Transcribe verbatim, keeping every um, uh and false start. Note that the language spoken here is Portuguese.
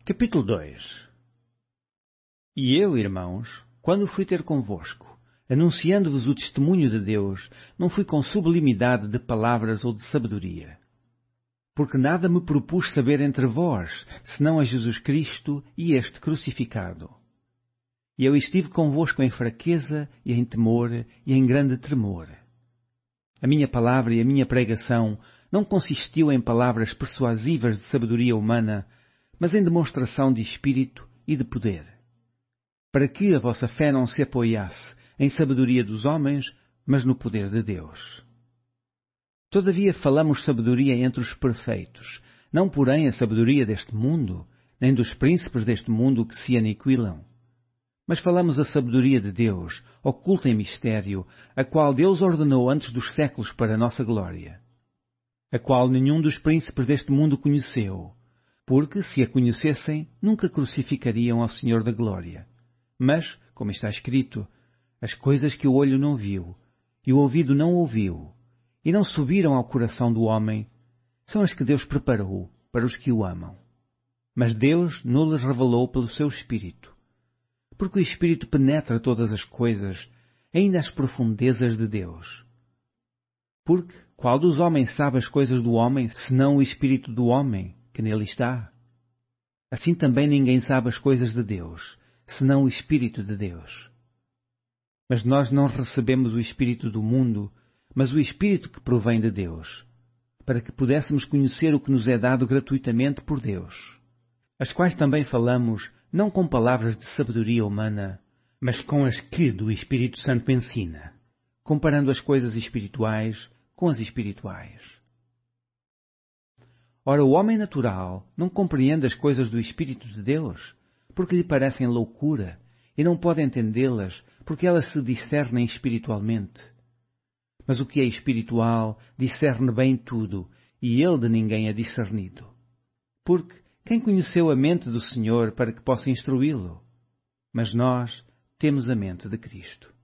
Capítulo dois. E eu, irmãos, quando fui ter convosco, anunciando-vos o testemunho de Deus, não fui com sublimidade de palavras ou de sabedoria. Porque nada me propus saber entre vós, senão a Jesus Cristo e este crucificado. E eu estive convosco em fraqueza e em temor e em grande tremor. A minha palavra e a minha pregação não consistiu em palavras persuasivas de sabedoria humana, mas em demonstração de espírito e de poder, para que a vossa fé não se apoiasse em sabedoria dos homens, mas no poder de Deus. Todavia falamos sabedoria entre os perfeitos, não porém a sabedoria deste mundo, nem dos príncipes deste mundo que se aniquilam. Mas falamos a sabedoria de Deus, oculta em mistério, a qual Deus ordenou antes dos séculos para a nossa glória, a qual nenhum dos príncipes deste mundo conheceu, porque, se a conhecessem, nunca crucificariam ao Senhor da glória. Mas, como está escrito, as coisas que o olho não viu, e o ouvido não ouviu, e não subiram ao coração do homem, são as que Deus preparou para os que o amam. Mas Deus não-lhes revelou pelo seu Espírito, porque o Espírito penetra todas as coisas, ainda as profundezas de Deus. Porque qual dos homens sabe as coisas do homem, senão o Espírito do homem, que nele está? Assim também ninguém sabe as coisas de Deus, senão o Espírito de Deus. Mas nós não recebemos o Espírito do mundo, mas o Espírito que provém de Deus, para que pudéssemos conhecer o que nos é dado gratuitamente por Deus, as quais também falamos, não com palavras de sabedoria humana, mas com as que do Espírito Santo ensina, comparando as coisas espirituais com as espirituais. Ora, o homem natural não compreende as coisas do Espírito de Deus, porque lhe parecem loucura, e não pode entendê-las, porque elas se discernem espiritualmente. Mas o que é espiritual discerne bem tudo, e ele de ninguém é discernido. Porque quem conheceu a mente do Senhor para que possa instruí-lo? Mas nós temos a mente de Cristo.